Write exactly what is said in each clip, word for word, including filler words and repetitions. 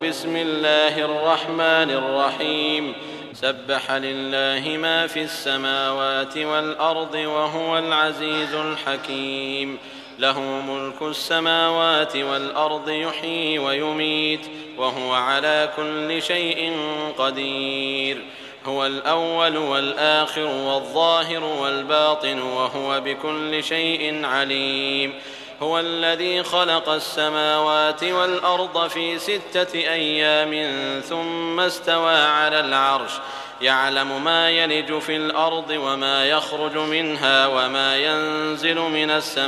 بسم الله الرحمن الرحيم سبح لله ما في السماوات والأرض وهو العزيز الحكيم له ملك السماوات والأرض يحيي ويميت وهو على كل شيء قدير هو الأول والآخر والظاهر والباطن وهو بكل شيء عليم هو الذي خلق السماوات والأرض في ستة أيام ثم استوى على العرش يعلم ما يلج في الأرض وما يخرج منها وما ينزل من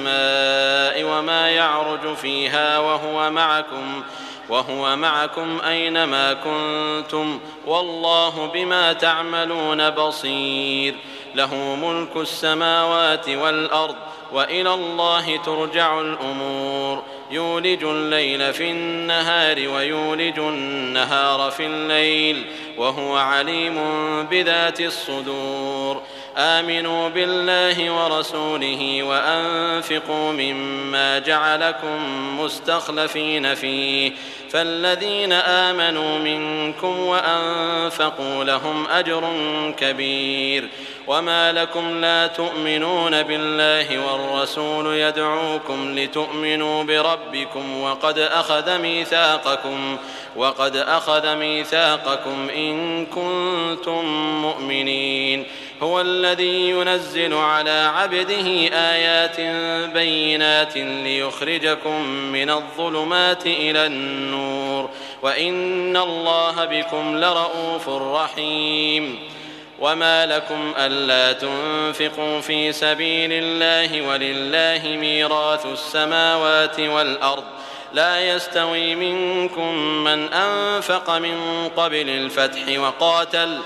السماء وما يعرج فيها وهو معكم وهو معكم أينما كنتم والله بما تعملون بصير له ملك السماوات والأرض وإلى الله ترجع الأمور يولج الليل في النهار ويولج النهار في الليل وهو عليم بذات الصدور آمنوا بالله ورسوله وأنفقوا مما جعلكم مستخلفين فيه فالذين آمنوا منكم وأنفقوا لهم أجر كبير وما لكم لا تؤمنون بالله والرسول يدعوكم لتؤمنوا بربكم وقد أخذ ميثاقكم وقد أخذ ميثاقكم إن كنتم مؤمنين هو الذي ينزل على عبده آيات بينات ليخرجكم من الظلمات إلى النور وإن الله بكم لرءوف رحيم وما لكم ألا تنفقوا في سبيل الله ولله ميراث السماوات والأرض لا يستوي منكم من أنفق من قبل الفتح وقاتل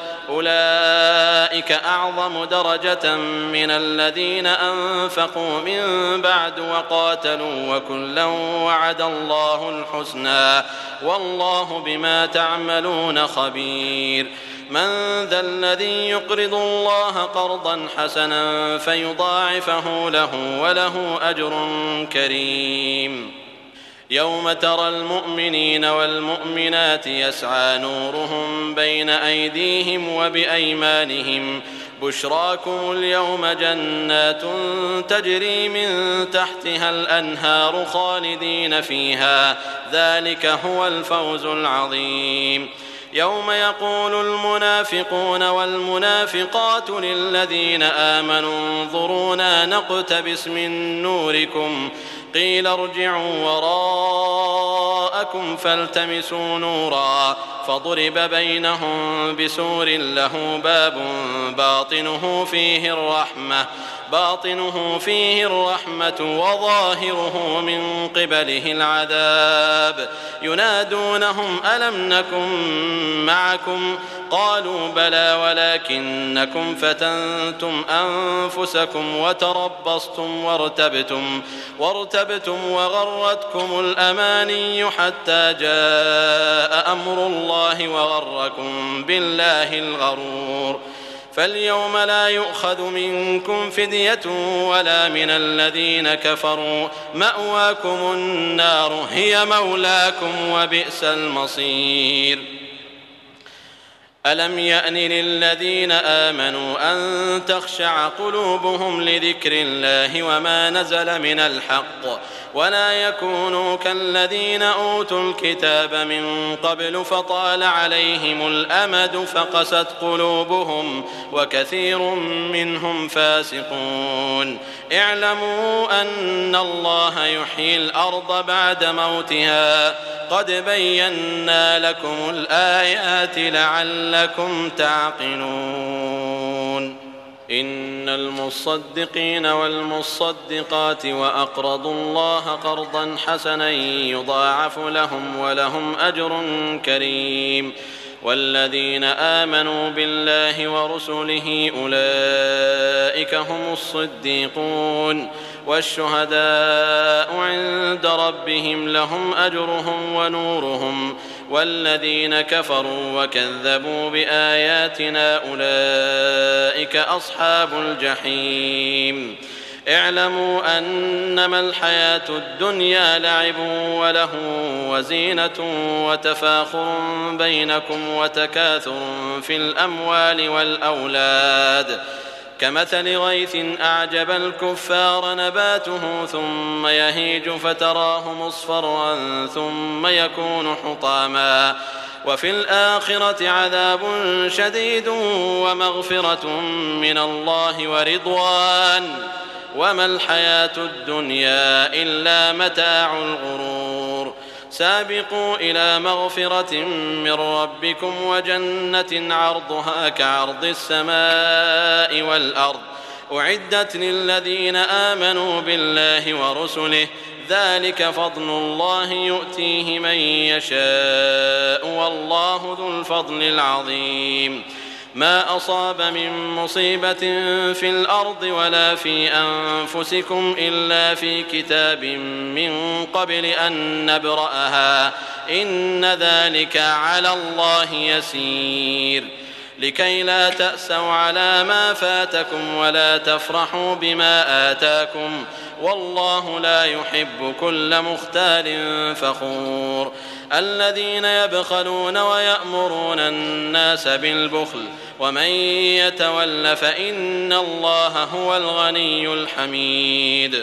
أولئك أعظم درجة من الذين أنفقوا من بعد وقاتلوا وكلا وعد الله الحسنى والله بما تعملون خبير من ذا الذي يقرض الله قرضا حسنا فيضاعفه له وله أجر كريم يوم ترى المؤمنين والمؤمنات يسعى نورهم بين أيديهم وبأيمانهم بشراكم اليوم جنات تجري من تحتها الأنهار خالدين فيها ذلك هو الفوز العظيم يوم يقول المنافقون والمنافقات للذين آمنوا انظرونا نقتبس من نوركم قيل ارجعوا وراءكم فالتمسوا نورا فضرب بينهم بسور له باب باطنه فيه الرحمة باطنه فيه الرحمة وظاهره من قبله العذاب ينادونهم ألم نكن معكم قالوا بلى ولكنكم فتنتم أنفسكم وتربصتم وارتبتم وارتبتم وغرتكم الأماني حتى جاء أمر الله وغركم بالله الغرور فاليوم لا يؤخذ منكم فدية ولا من الذين كفروا مأواكم النار هي مولاكم وبئس المصير ألم يأن للذين آمنوا أن تخشع قلوبهم لذكر الله وما نزل من الحق ولا يكونوا كالذين أوتوا الكتاب من قبل فطال عليهم الأمد فقست قلوبهم وكثير منهم فاسقون اعلموا أن الله يحيي الأرض بعد موتها قد بينا لكم الآيات لعلكم تعقلون إن المصدقين والمصدقات وأقرضوا الله قرضا حسنا يضاعف لهم ولهم أجر كريم والذين آمنوا بالله ورسله أولئك هم الصديقون والشهداء عند ربهم لهم أجرهم ونورهم والذين كفروا وكذبوا بآياتنا أولئك أصحاب الجحيم اعلموا أنما الحياة الدنيا لعب وله وزينة وتفاخر بينكم وتكاثر في الأموال والأولاد كمثل غيث أعجب الكفار نباته ثم يهيج فتراه مصفرا ثم يكون حطاما وفي الآخرة عذاب شديد ومغفرة من الله ورضوان وما الحياة الدنيا إلا متاع الغرور سابقوا إلى مغفرة من ربكم وجنة عرضها كعرض السماء والأرض أعدت للذين آمنوا بالله ورسله ذلك فضل الله يؤتيه من يشاء والله ذو الفضل العظيم ما أصاب من مصيبة في الأرض ولا في أنفسكم إلا في كتاب من قبل أن نبرأها إن ذلك على الله يسير لكي لا تأسوا على ما فاتكم ولا تفرحوا بما آتاكم والله لا يحب كل مختال فخور الذين يبخلون ويأمرون الناس بالبخل ومن يتول فإن الله هو الغني الحميد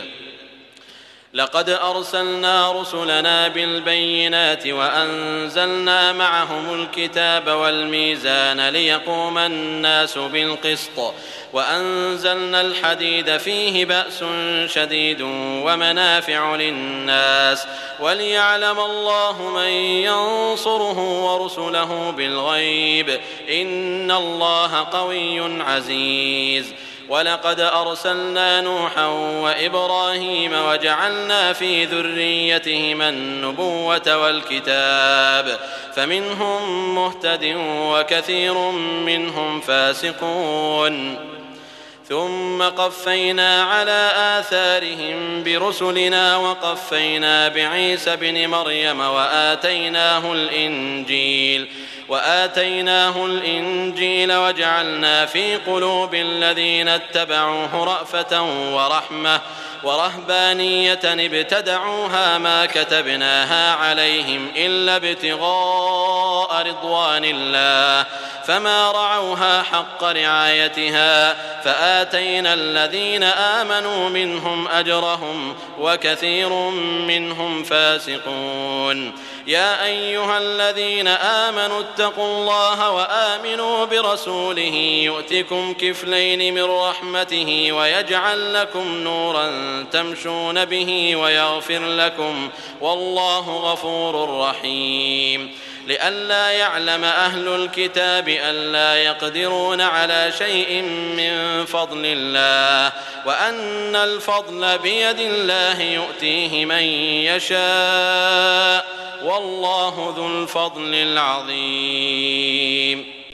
لقد أرسلنا رسلنا بالبينات وأنزلنا معهم الكتاب والميزان ليقوم الناس بالقسط وأنزلنا الحديد فيه بأس شديد ومنافع للناس وليعلم الله من ينصره ورسله بالغيب إن الله قوي عزيز ولقد أرسلنا نوحا وإبراهيم وجعلنا في ذريتهما النبوة والكتاب فمنهم مهتد وكثير منهم فاسقون ثم قفينا على آثارهم برسلنا وقفينا بعيسى بن مريم وآتيناه الإنجيل وآتيناه الإنجيل وجعلنا في قلوب الذين اتبعوه رأفة ورحمة ورهبانية ابتدعوها ما كتبناها عليهم إلا ابتغاء رضوان الله فما رعوها حق رعايتها فآتينا الذين آمنوا منهم أجرهم وكثير منهم فاسقون يا أيها الذين آمنوا اتقوا الله وآمنوا برسوله يؤتكم كفلين من رحمته ويجعل لكم نورا تمشون به ويغفر لكم والله غفور رحيم لئلا يعلم أهل الكتاب ألا يقدرون على شيء من فضل الله وأن الفضل بيد الله يؤتيه من يشاء والله ذو الفضل العظيم